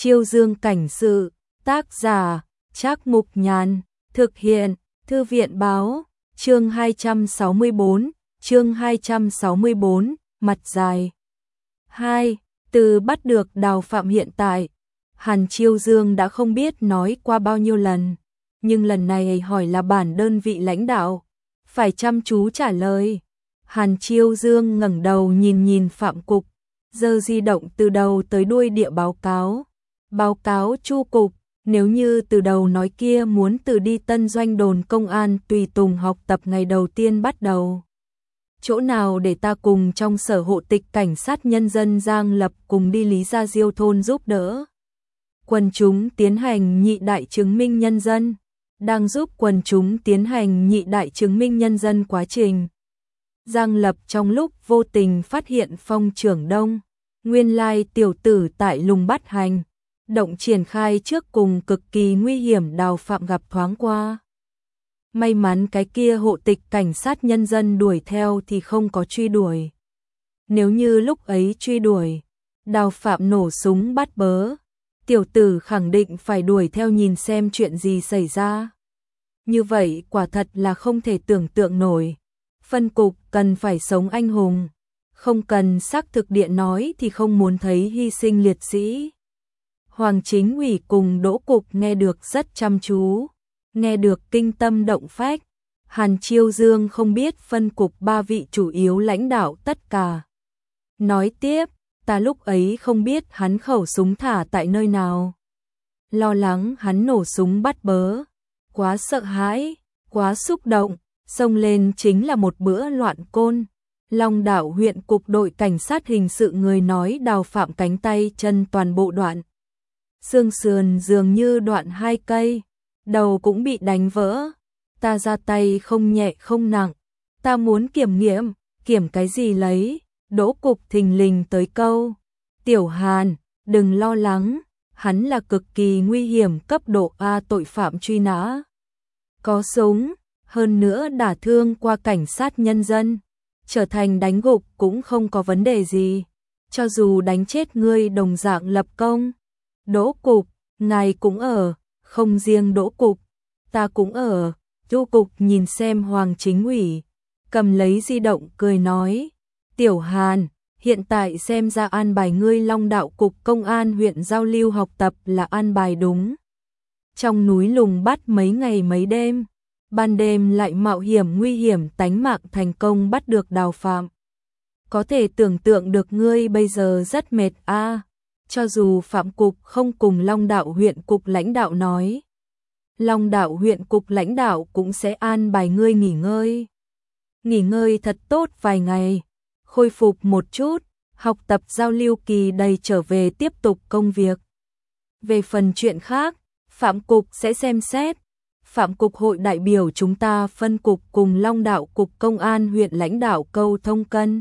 Chiêu Dương cảnh sự, tác giả, Trác Mục Nhàn, thực hiện, Thư viện báo, chương 264, mặt dài. 2. Từ bắt được Đào Phạm hiện tại, Hàn Chiêu Dương đã không biết nói qua bao nhiêu lần, nhưng lần này hỏi là bản đơn vị lãnh đạo, phải chăm chú trả lời. Hàn Chiêu Dương ngẩng đầu nhìn Phạm Cục, giơ di động từ đầu tới đuôi địa báo cáo. Báo cáo Chu Cục, nếu như từ đầu nói kia muốn từ đi Tân Doanh đồn công an tùy tùng học tập ngày đầu tiên bắt đầu. Chỗ nào để ta cùng trong sở hộ tịch cảnh sát nhân dân Giang Lập cùng đi Lý Gia Diêu thôn giúp đỡ. Quần chúng tiến hành nhị đại chứng minh nhân dân, đang giúp quần chúng tiến hành nhị đại chứng minh nhân dân quá trình. Giang Lập trong lúc vô tình phát hiện Phong Trưởng Đông, nguyên lai tiểu tử tại Lùng bắt hành, động triển khai trước cùng cực kỳ nguy hiểm Đào Phạm gặp thoáng qua. May mắn cái kia hộ tịch cảnh sát nhân dân đuổi theo thì không có truy đuổi. Nếu như lúc ấy truy đuổi, Đào Phạm nổ súng bắt bớ, tiểu tử khẳng định phải đuổi theo nhìn xem chuyện gì xảy ra. Như vậy quả thật là không thể tưởng tượng nổi. Phân cục cần phải sống anh hùng, không cần xác thực địa nói thì không muốn thấy hy sinh liệt sĩ. Hoàng Chính ủy cùng Đỗ Cục nghe được rất chăm chú, nghe được kinh tâm động phách. Hàn Chiêu Dương không biết phân cục ba vị chủ yếu lãnh đạo tất cả. Nói tiếp, ta lúc ấy không biết hắn khẩu súng thả tại nơi nào. Lo lắng hắn nổ súng bắt bớ, quá sợ hãi, quá xúc động, xông lên chính là một bữa loạn côn. Long Đảo huyện cục đội cảnh sát hình sự người nói Đào Phạm cánh tay chân toàn bộ đoạn. Xương sườn dường như đoạn 2 cây, đầu cũng bị đánh vỡ. Ta ra tay không nhẹ không nặng, ta muốn kiểm nghiệm, kiểm cái gì lấy. Đỗ Cục thình lình tới câu, Tiểu Hàn, đừng lo lắng, hắn là cực kỳ nguy hiểm cấp độ A tội phạm truy nã. Có súng, hơn nữa đả thương qua cảnh sát nhân dân, trở thành đánh gục cũng không có vấn đề gì. Cho dù đánh chết ngươi đồng dạng lập công. Đỗ Cục, ngài cũng ở, không riêng Đỗ Cục, ta cũng ở. Chu Cục nhìn xem Hoàng Chính ủy, cầm lấy di động cười nói, Tiểu Hàn, hiện tại xem ra an bài ngươi Long Đạo cục công an huyện giao lưu học tập là an bài đúng. Trong núi Lùng bắt mấy ngày mấy đêm, ban đêm lại mạo hiểm nguy hiểm tánh mạng thành công bắt được Đào Phạm. Có thể tưởng tượng được ngươi bây giờ rất mệt a. Cho dù Phạm Cục không cùng Long Đạo huyện cục lãnh đạo nói, Long Đạo huyện cục lãnh đạo cũng sẽ an bài ngươi nghỉ ngơi. Nghỉ ngơi thật tốt vài ngày, khôi phục một chút, học tập giao lưu kỳ đầy trở về tiếp tục công việc. Về phần chuyện khác, Phạm Cục sẽ xem xét. Phạm Cục hội đại biểu chúng ta phân cục cùng Long Đạo cục công an huyện lãnh đạo câu thông cân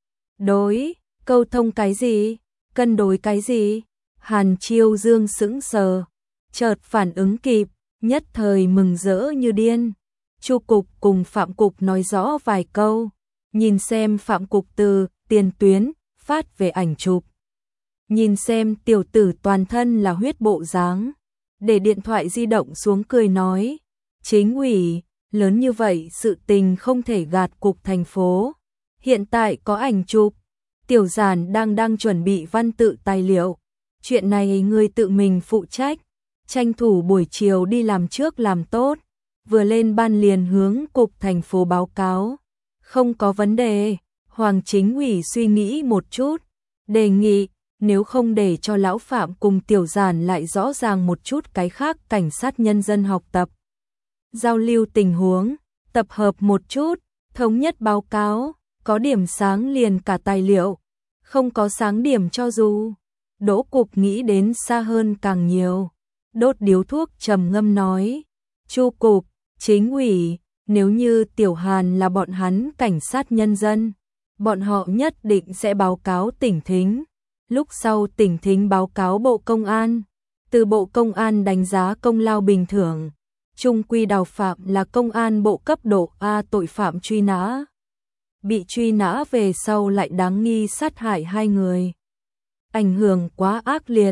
đối, câu thông cái gì? Cân đối cái gì? Hàn Chiêu Dương sững sờ, chợt phản ứng kịp, nhất thời mừng rỡ như điên. Chu Cục cùng Phạm Cục nói rõ vài câu, nhìn xem Phạm Cục từ tiền tuyến phát về ảnh chụp, nhìn xem tiểu tử toàn thân là huyết bộ dáng, để điện thoại di động xuống cười nói, Chính ủy, lớn như vậy sự tình không thể gạt cục thành phố. Hiện tại có ảnh chụp, Tiểu Giản đang chuẩn bị văn tự tài liệu, chuyện này ngươi tự mình phụ trách, tranh thủ buổi chiều đi làm trước làm tốt, vừa lên ban liền hướng cục thành phố báo cáo. Không có vấn đề. Hoàng Chính ủy suy nghĩ một chút, đề nghị, nếu không để cho lão Phạm cùng Tiểu Giản lại rõ ràng một chút cái khác cảnh sát nhân dân học tập. Giao lưu tình huống, tập hợp một chút, thống nhất báo cáo, có điểm sáng liền cả tài liệu, không có sáng điểm cho dù. Đỗ Cục nghĩ đến xa hơn càng nhiều, đốt điếu thuốc trầm ngâm nói, Chu Cục, Chính ủy, nếu như Tiểu Hàn là bọn hắn cảnh sát nhân dân, bọn họ nhất định sẽ báo cáo tỉnh thính, lúc sau tỉnh thính báo cáo Bộ Công an, từ Bộ Công an đánh giá công lao bình thường. Trung quy Đào Phạm là công an bộ cấp độ A tội phạm truy nã. Bị truy nã về sau lại đáng nghi sát hại 2 người. Ảnh hưởng quá ác liệt,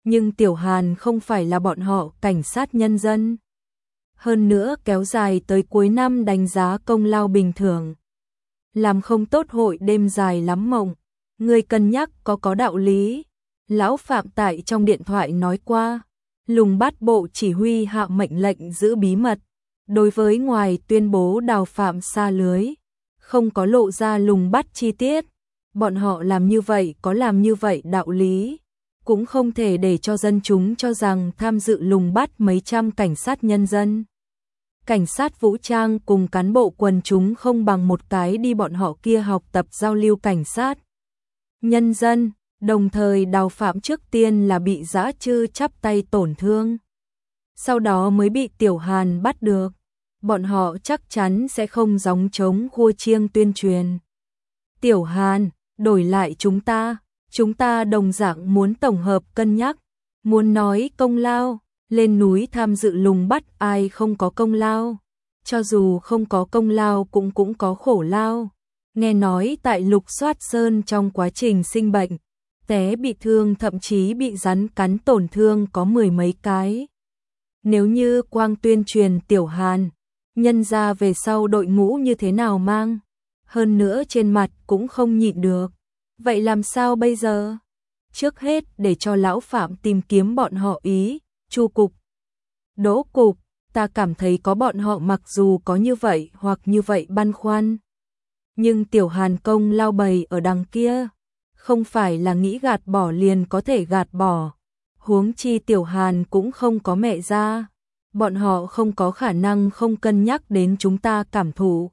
Nhưng Tiểu Hàn không phải là bọn họ cảnh sát nhân dân. Hơn nữa kéo dài tới cuối năm đánh giá công lao bình thường. Làm không tốt hội đêm dài lắm mộng. Người cân nhắc có đạo lý. Lão Phạm tại trong điện thoại nói qua. Lùng Bắt bộ chỉ huy hạ mệnh lệnh giữ bí mật. Đối với ngoài tuyên bố Đào Phạm xa lưới. Không có lộ ra Lùng Bắt chi tiết. Bọn họ làm như vậy có làm như vậy đạo lý. Cũng không thể để cho dân chúng cho rằng tham dự Lùng Bắt mấy trăm cảnh sát nhân dân. Cảnh sát vũ trang cùng cán bộ quần chúng không bằng một cái đi bọn họ kia học tập giao lưu cảnh sát. Nhân dân, đồng thời Đào Phạm trước tiên là bị dã trư chắp tay tổn thương. Sau đó mới bị Tiểu Hàn bắt được. Bọn họ chắc chắn sẽ không gióng trống khua chiêng tuyên truyền. Tiểu Hàn, đổi lại chúng ta đồng dạng muốn tổng hợp cân nhắc, muốn nói công lao, lên núi tham dự Lùng Bắt ai không có công lao, cho dù không có công lao cũng có khổ lao. Nghe nói tại Lục Soát Sơn trong quá trình sinh bệnh, té bị thương thậm chí bị rắn cắn tổn thương có 10 mấy cái. Nếu như quang tuyên truyền Tiểu Hàn, nhân ra về sau đội ngũ như thế nào mang, hơn nữa trên mặt cũng không nhịn được. Vậy làm sao bây giờ? Trước hết để cho lão Phạm tìm kiếm bọn họ ý, Chu cục, Đỗ cục, ta cảm thấy có bọn họ mặc dù có như vậy hoặc như vậy băn khoăn. Nhưng Tiểu Hàn công lao bày ở đằng kia, không phải là nghĩ gạt bỏ liền có thể gạt bỏ. Huống chi Tiểu Hàn cũng không có mẹ ra, bọn họ không có khả năng không cân nhắc đến chúng ta cảm thụ.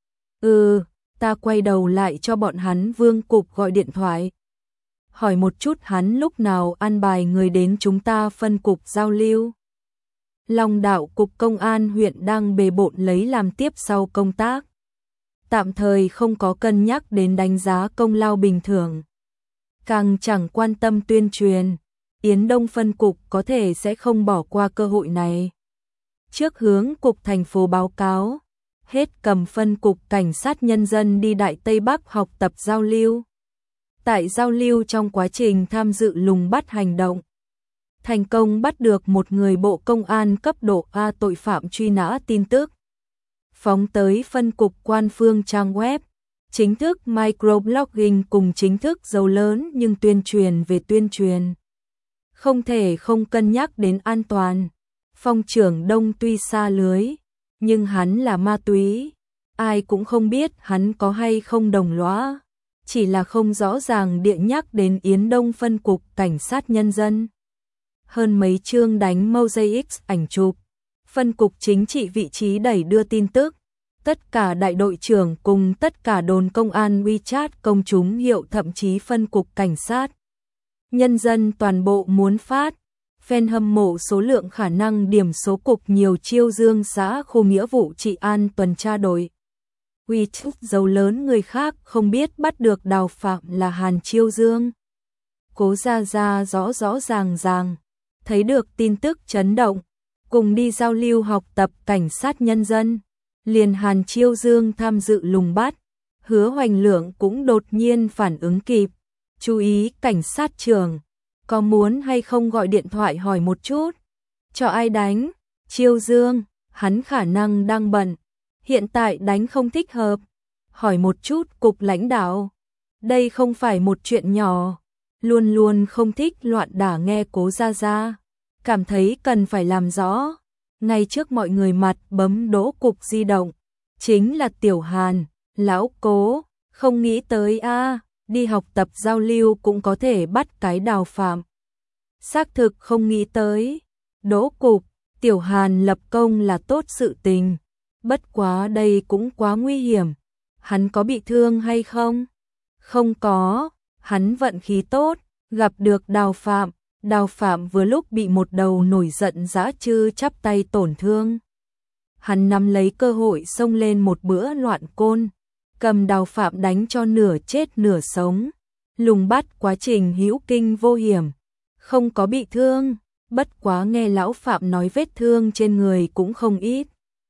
Ta quay đầu lại cho bọn hắn Vương cục gọi điện thoại. Hỏi một chút hắn lúc nào an bài người đến chúng ta phân cục giao lưu. Long Đạo cục công an huyện đang bề bộn lấy làm tiếp sau công tác. Tạm thời không có cân nhắc đến đánh giá công lao bình thường. Càng chẳng quan tâm tuyên truyền, Yến Đông phân cục có thể sẽ không bỏ qua cơ hội này. Trước hướng cục thành phố báo cáo, hết cầm phân cục cảnh sát nhân dân đi Đại Tây Bắc học tập giao lưu. Tại giao lưu trong quá trình tham dự Lùng Bắt hành động, thành công bắt được một người bộ công an cấp độ A tội phạm truy nã tin tức. Phóng tới phân cục quan phương trang web, chính thức microblogging cùng chính thức giàu lớn nhưng tuyên truyền về tuyên truyền. Không thể không cân nhắc đến an toàn. Phong trưởng Đông tuy xa lưới, nhưng hắn là ma túy. Ai cũng không biết hắn có hay không đồng lõa. Chỉ là không rõ ràng địa nhắc đến Yến Đông phân cục cảnh sát nhân dân. Hơn mấy chương đánh mosaic ảnh chụp. Phân cục chính trị vị trí đẩy đưa tin tức. Tất cả đại đội trưởng cùng tất cả đồn công an WeChat công chúng hiệu thậm chí phân cục cảnh sát. Nhân dân toàn bộ muốn phát. Fan hâm mộ số lượng khả năng điểm số cục nhiều chiêu dương xã khu nghĩa vụ trị an tuần tra đội. WeChat giàu lớn người khác không biết bắt được Đào Phạm là Hàn Chiêu Dương. Cố Gia Gia rõ ràng, thấy được tin tức chấn động, cùng đi giao lưu học tập cảnh sát nhân dân. Liền Hàn Chiêu Dương tham dự Lùng Bắt, Hứa Hoành Lượng cũng đột nhiên phản ứng kịp. Chú ý cảnh sát trưởng, có muốn hay không gọi điện thoại hỏi một chút? Cho ai đánh? Chiêu Dương, hắn khả năng đang bận. Hiện tại đánh không thích hợp. Hỏi một chút cục lãnh đạo. Đây không phải một chuyện nhỏ. Luôn luôn không thích loạn đả nghe Cố Gia Gia. Cảm thấy cần phải làm rõ. Ngay trước mọi người mặt bấm đỗ cục di động. Chính là Tiểu Hàn, lão Cố. Không nghĩ tới đi học tập giao lưu cũng có thể bắt cái Đào Phạm. Xác thực không nghĩ tới. Đỗ cục, Tiểu Hàn lập công là tốt sự tình. Bất quá đây cũng quá nguy hiểm. Hắn có bị thương hay không? Không có, hắn vận khí tốt, gặp được Đào Phạm. Đào Phạm vừa lúc bị một đầu nổi giận dã trư chắp tay tổn thương. Hắn nắm lấy cơ hội xông lên một bữa loạn côn, cầm Đào Phạm đánh cho nửa chết nửa sống. Lùng Bắt quá trình hữu kinh vô hiểm, không có bị thương, bất quá nghe lão Phạm nói vết thương trên người cũng không ít.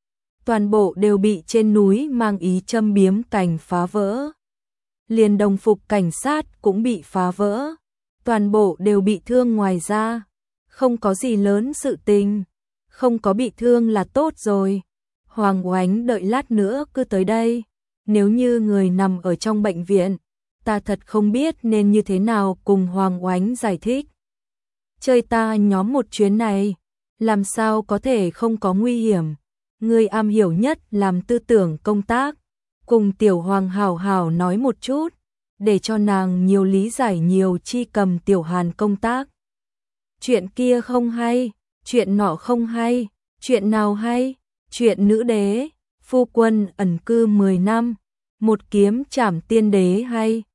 Toàn bộ đều bị trên núi mang ý châm biếm cành phá vỡ. Liền đồng phục cảnh sát cũng bị phá vỡ. Toàn bộ đều bị thương ngoài ra, không có gì lớn sự tình, không có bị thương là tốt rồi. Hoàng Oánh đợi lát nữa cứ tới đây, nếu như người nằm ở trong bệnh viện, ta thật không biết nên như thế nào cùng Hoàng Oánh giải thích. Chơi ta nhóm một chuyến này, làm sao có thể không có nguy hiểm, người am hiểu nhất làm tư tưởng công tác, cùng Tiểu Hoàng hảo hảo nói một chút, để cho nàng nhiều lý giải nhiều chi cầm Tiểu Hàn công tác. Chuyện kia không hay, chuyện nọ không hay, chuyện nào hay, chuyện nữ đế, phu quân ẩn cư 10 năm, một kiếm trảm tiên đế hay.